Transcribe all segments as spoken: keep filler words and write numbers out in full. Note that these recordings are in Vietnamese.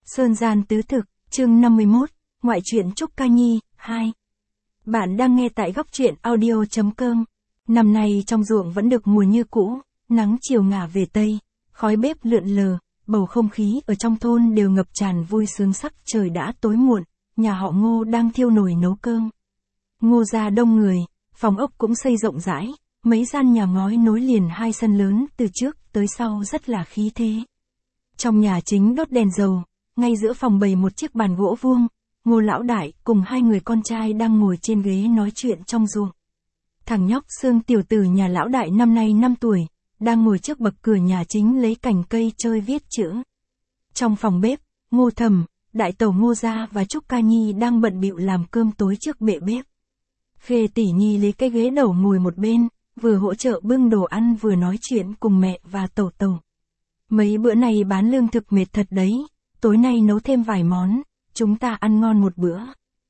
Sơn gian tứ thực, chương năm mươi mốt, ngoại truyện Trúc Ca Nhi, hai. Bạn đang nghe tại góc truyện audio chấm com. Năm nay trong ruộng vẫn được mùa như cũ, nắng chiều ngả về Tây, khói bếp lượn lờ, bầu không khí ở trong thôn đều ngập tràn vui sướng. Sắc trời đã tối muộn, nhà họ Ngô đang thiêu nồi nấu cơm. Ngô gia đông người, phòng ốc cũng xây rộng rãi, mấy gian nhà ngói nối liền hai sân lớn từ trước tới sau rất là khí thế. Trong nhà chính đốt đèn dầu, ngay giữa phòng bày một chiếc bàn gỗ vuông, Ngô lão đại cùng hai người con trai đang ngồi trên ghế nói chuyện trong ruộng. Thằng nhóc Sương tiểu tử nhà lão đại năm nay năm tuổi, đang ngồi trước bậc cửa nhà chính lấy cành cây chơi viết chữ. Trong phòng bếp, Ngô Thẩm, đại tẩu Ngô gia và Trúc Ca Nhi đang bận bịu làm cơm tối trước bệ bếp. Khê tỷ nhi lấy cái ghế đầu ngồi một bên, vừa hỗ trợ bưng đồ ăn vừa nói chuyện cùng mẹ và tẩu tẩu. Mấy bữa này bán lương thực mệt thật đấy, tối nay nấu thêm vài món, chúng ta ăn ngon một bữa.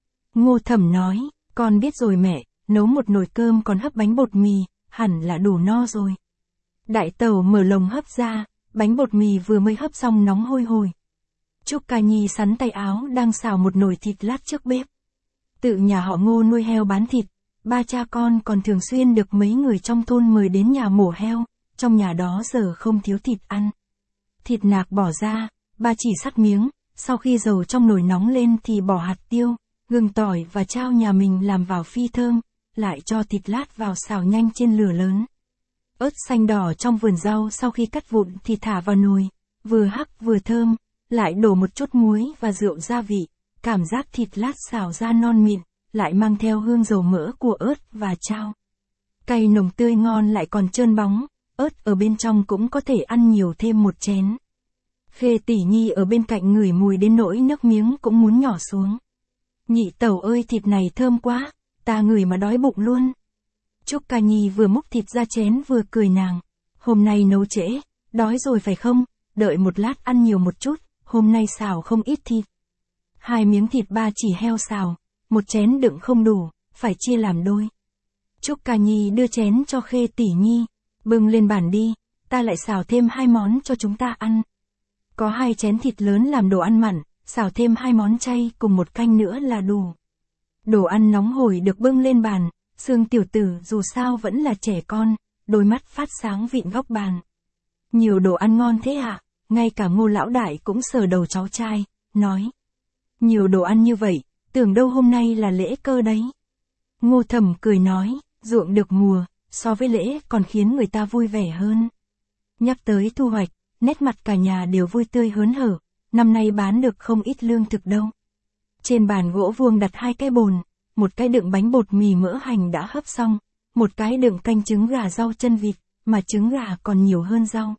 Ngô Thẩm nói, con biết rồi mẹ, nấu một nồi cơm còn hấp bánh bột mì, hẳn là đủ no rồi. Đại tẩu mở lồng hấp ra, bánh bột mì vừa mới hấp xong nóng hôi hổi. Trúc Ca Nhi sắn tay áo đang xào một nồi thịt lát trước bếp. Tự nhà họ Ngô nuôi heo bán thịt, ba cha con còn thường xuyên được mấy người trong thôn mời đến nhà mổ heo, trong nhà đó giờ không thiếu thịt ăn. Thịt nạc bỏ ra, ba chỉ sắt miếng, sau khi dầu trong nồi nóng lên thì bỏ hạt tiêu, gừng tỏi và chao nhà mình làm vào phi thơm, lại cho thịt lát vào xào nhanh trên lửa lớn. Ớt xanh đỏ trong vườn rau sau khi cắt vụn thì thả vào nồi, vừa hắc vừa thơm, lại đổ một chút muối và rượu gia vị, cảm giác thịt lát xào ra non mịn, lại mang theo hương dầu mỡ của ớt và chao. Cay nồng tươi ngon lại còn trơn bóng, ớt ở bên trong cũng có thể ăn nhiều thêm một chén. Khê tỷ nhi ở bên cạnh ngửi mùi đến nỗi nước miếng cũng muốn nhỏ xuống. Nhị tẩu ơi, thịt này thơm quá, ta ngửi mà đói bụng luôn. Trúc Ca Nhi vừa múc thịt ra chén vừa cười nàng. Hôm nay nấu trễ, đói rồi phải không, đợi một lát ăn nhiều một chút, hôm nay xào không ít thịt. Hai miếng thịt ba chỉ heo xào, một chén đựng không đủ, phải chia làm đôi. Trúc Ca Nhi đưa chén cho Khê tỷ nhi, bưng lên bàn đi, ta lại xào thêm hai món cho chúng ta ăn. Có hai chén thịt lớn làm đồ ăn mặn, xào thêm hai món chay cùng một canh nữa là đủ. Đồ ăn nóng hổi được bưng lên bàn, Sương tiểu tử dù sao vẫn là trẻ con, đôi mắt phát sáng vịn góc bàn. Nhiều đồ ăn ngon thế ạ, à? Ngay cả Ngô lão đại cũng sờ đầu cháu trai, nói. Nhiều đồ ăn như vậy, tưởng đâu hôm nay là lễ cơ đấy. Ngô Thẩm cười nói, ruộng được mùa, so với lễ còn khiến người ta vui vẻ hơn. Nhắc tới thu hoạch, nét mặt cả nhà đều vui tươi hớn hở, năm nay bán được không ít lương thực đâu. Trên bàn gỗ vuông đặt hai cái bồn, một cái đựng bánh bột mì mỡ hành đã hấp xong, một cái đựng canh trứng gà rau chân vịt, mà trứng gà còn nhiều hơn rau.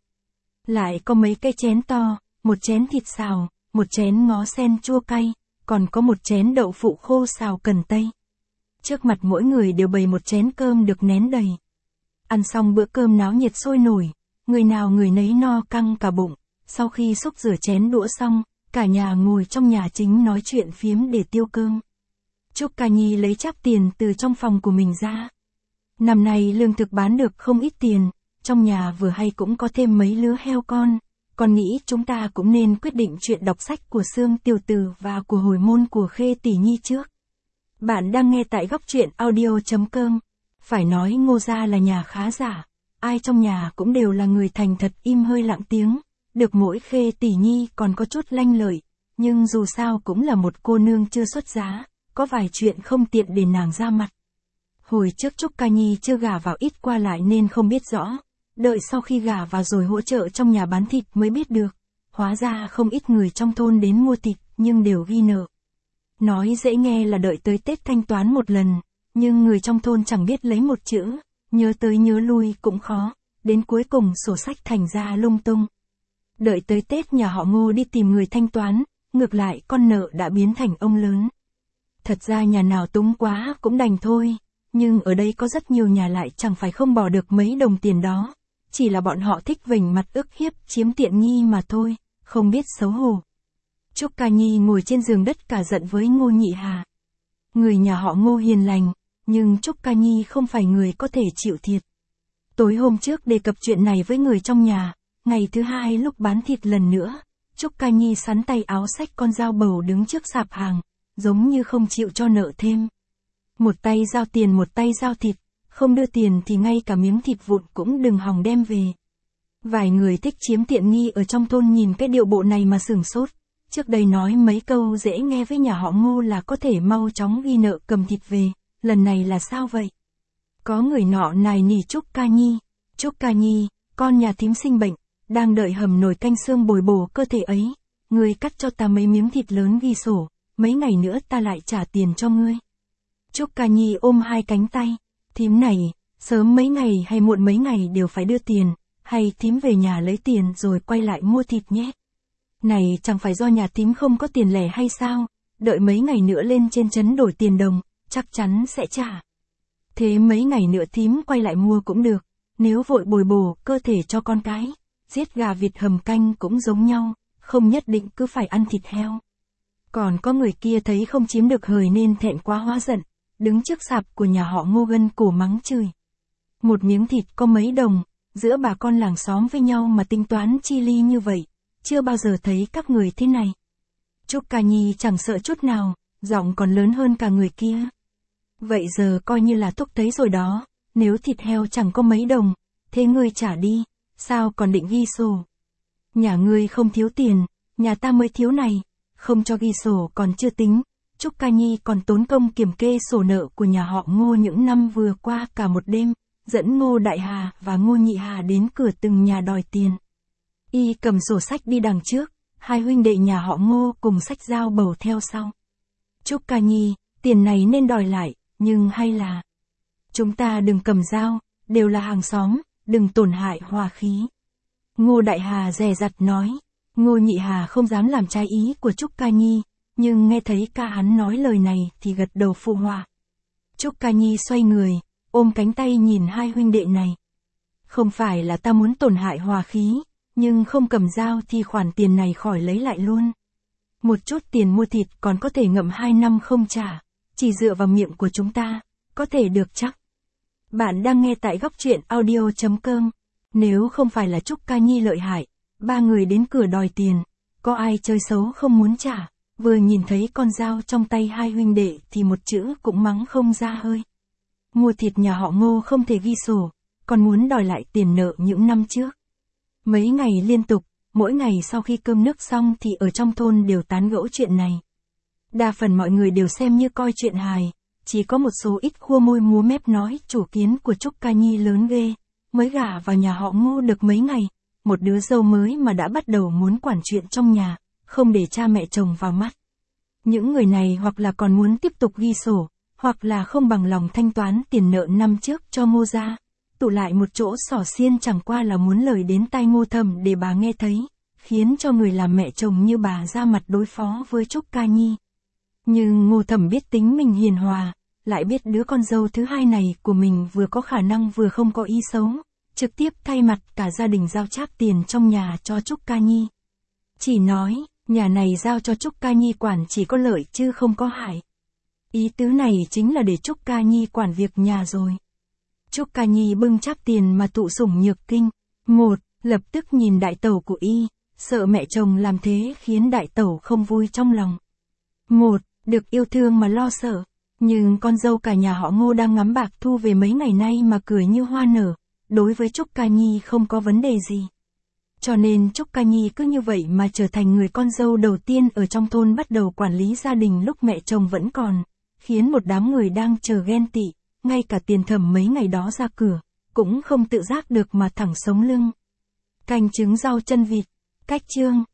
Lại có mấy cái chén to, một chén thịt xào, một chén ngó sen chua cay, còn có một chén đậu phụ khô xào cần tây. Trước mặt mỗi người đều bày một chén cơm được nén đầy. Ăn xong bữa cơm náo nhiệt sôi nổi, người nào người nấy no căng cả bụng. Sau khi xúc rửa chén đũa xong, cả nhà ngồi trong nhà chính nói chuyện phiếm để tiêu cơm. Trúc Ca Nhi lấy chắp tiền từ trong phòng của mình ra. Năm nay lương thực bán được không ít tiền, trong nhà vừa hay cũng có thêm mấy lứa heo con. Con nghĩ chúng ta cũng nên quyết định chuyện đọc sách của Sương tiểu tử và của hồi môn của Khê tỷ nhi trước. Bạn đang nghe tại góc truyện audio chấm com. Phải nói Ngô gia là nhà khá giả, ai trong nhà cũng đều là người thành thật im hơi lặng tiếng, được mỗi Khê tỷ nhi còn có chút lanh lợi, nhưng dù sao cũng là một cô nương chưa xuất giá, có vài chuyện không tiện để nàng ra mặt. Hồi trước Trúc Ca Nhi chưa gả vào ít qua lại nên không biết rõ, đợi sau khi gả vào rồi hỗ trợ trong nhà bán thịt mới biết được, hóa ra không ít người trong thôn đến mua thịt nhưng đều ghi nợ. Nói dễ nghe là đợi tới Tết thanh toán một lần, nhưng người trong thôn chẳng biết lấy một chữ, nhớ tới nhớ lui cũng khó, đến cuối cùng sổ sách thành ra lung tung. Đợi tới Tết nhà họ Ngô đi tìm người thanh toán, ngược lại con nợ đã biến thành ông lớn. Thật ra nhà nào túng quá cũng đành thôi, nhưng ở đây có rất nhiều nhà lại chẳng phải không bỏ được mấy đồng tiền đó, chỉ là bọn họ thích vểnh mặt ức hiếp chiếm tiện nghi mà thôi, không biết xấu hổ. Trúc Ca Nhi ngồi trên giường đất cả giận với Ngô Nhị Hà. Người nhà họ Ngô hiền lành, nhưng Trúc Ca Nhi không phải người có thể chịu thiệt. Tối hôm trước đề cập chuyện này với người trong nhà, ngày thứ hai lúc bán thịt lần nữa, Trúc Ca Nhi sắn tay áo xách con dao bầu đứng trước sạp hàng, giống như không chịu cho nợ thêm. Một tay giao tiền một tay giao thịt, không đưa tiền thì ngay cả miếng thịt vụn cũng đừng hòng đem về. Vài người thích chiếm tiện nghi ở trong thôn nhìn cái điệu bộ này mà sửng sốt. Trước đây nói mấy câu dễ nghe với nhà họ Ngô là có thể mau chóng ghi nợ cầm thịt về, lần này là sao vậy? Có người nọ nài nỉ Trúc Ca Nhi, Trúc Ca Nhi, con nhà thím sinh bệnh, đang đợi hầm nồi canh xương bồi bổ cơ thể ấy, ngươi cắt cho ta mấy miếng thịt lớn ghi sổ, mấy ngày nữa ta lại trả tiền cho ngươi. Trúc Ca Nhi ôm hai cánh tay, thím này, sớm mấy ngày hay muộn mấy ngày đều phải đưa tiền, hay thím về nhà lấy tiền rồi quay lại mua thịt nhé. Này chẳng phải do nhà thím không có tiền lẻ hay sao, đợi mấy ngày nữa lên trên trấn đổi tiền đồng, chắc chắn sẽ trả. Thế mấy ngày nữa thím quay lại mua cũng được, nếu vội bồi bổ cơ thể cho con cái, giết gà vịt hầm canh cũng giống nhau, không nhất định cứ phải ăn thịt heo. Còn có người kia thấy không chiếm được hời nên thẹn quá hóa giận, đứng trước sạp của nhà họ Ngô gân cổ mắng chửi. Một miếng thịt có mấy đồng, giữa bà con làng xóm với nhau mà tính toán chi ly như vậy, chưa bao giờ thấy các người thế này. Trúc Ca Nhi chẳng sợ chút nào, giọng còn lớn hơn cả người kia. Vậy giờ coi như là thúc thấy rồi đó, nếu thịt heo chẳng có mấy đồng, thế ngươi trả đi, sao còn định ghi sổ? Nhà ngươi không thiếu tiền, nhà ta mới thiếu này, không cho ghi sổ còn chưa tính, Trúc Ca Nhi còn tốn công kiểm kê sổ nợ của nhà họ Ngô những năm vừa qua cả một đêm, dẫn Ngô Đại Hà và Ngô Nhị Hà đến cửa từng nhà đòi tiền. Y cầm sổ sách đi đằng trước, hai huynh đệ nhà họ Ngô cùng xách dao bầu theo sau. Trúc Ca Nhi, tiền này nên đòi lại, nhưng hay là chúng ta đừng cầm dao, đều là hàng xóm, đừng tổn hại hòa khí. Ngô Đại Hà dè dặt nói. Ngô Nhị Hà không dám làm trái ý của Trúc Ca Nhi, nhưng nghe thấy ca hắn nói lời này thì gật đầu phụ họa. Trúc Ca Nhi xoay người, ôm cánh tay nhìn hai huynh đệ này. Không phải là ta muốn tổn hại hòa khí, nhưng không cầm dao thì khoản tiền này khỏi lấy lại luôn. Một chút tiền mua thịt còn có thể ngậm hai năm không trả, chỉ dựa vào miệng của chúng ta, có thể được chắc. Bạn đang nghe tại góc truyện audio chấm com. Nếu không phải là Trúc Ca Nhi lợi hại, ba người đến cửa đòi tiền, có ai chơi xấu không muốn trả, vừa nhìn thấy con dao trong tay hai huynh đệ thì một chữ cũng mắng không ra hơi. Mua thịt nhà họ Ngô không thể ghi sổ, còn muốn đòi lại tiền nợ những năm trước. Mấy ngày liên tục, mỗi ngày sau khi cơm nước xong thì ở trong thôn đều tán gẫu chuyện này. Đa phần mọi người đều xem như coi chuyện hài, chỉ có một số ít khua môi múa mép nói chủ kiến của Trúc Ca Nhi lớn ghê, mới gả vào nhà họ Ngô được mấy ngày, một đứa dâu mới mà đã bắt đầu muốn quản chuyện trong nhà, không để cha mẹ chồng vào mắt. Những người này hoặc là còn muốn tiếp tục ghi sổ, hoặc là không bằng lòng thanh toán tiền nợ năm trước cho Ngô gia, tụ lại một chỗ xỏ xiên chẳng qua là muốn lời đến tai Ngô Thẩm để bà nghe thấy, khiến cho người làm mẹ chồng như bà ra mặt đối phó với Trúc Ca Nhi. Nhưng Ngô Thẩm biết tính mình hiền hòa, lại biết đứa con dâu thứ hai này của mình vừa có khả năng vừa không có ý xấu, trực tiếp thay mặt cả gia đình giao chác tiền trong nhà cho Trúc Ca Nhi. Chỉ nói, nhà này giao cho Trúc Ca Nhi quản chỉ có lợi chứ không có hại. Ý tứ này chính là để Trúc Ca Nhi quản việc nhà rồi. Trúc Ca Nhi bưng chác tiền mà tụ sủng nhược kinh. Một, lập tức nhìn đại tẩu của y, sợ mẹ chồng làm thế khiến đại tẩu không vui trong lòng. Một, được yêu thương mà lo sợ. Nhưng con dâu cả nhà họ Ngô đang ngắm bạc thu về mấy ngày nay mà cười như hoa nở, đối với Trúc Ca Nhi không có vấn đề gì. Cho nên Trúc Ca Nhi cứ như vậy mà trở thành người con dâu đầu tiên ở trong thôn bắt đầu quản lý gia đình lúc mẹ chồng vẫn còn, khiến một đám người đang chờ ghen tị, ngay cả tiền thẩm mấy ngày đó ra cửa, cũng không tự giác được mà thẳng sống lưng. Canh trứng rau chân vịt, cách chương.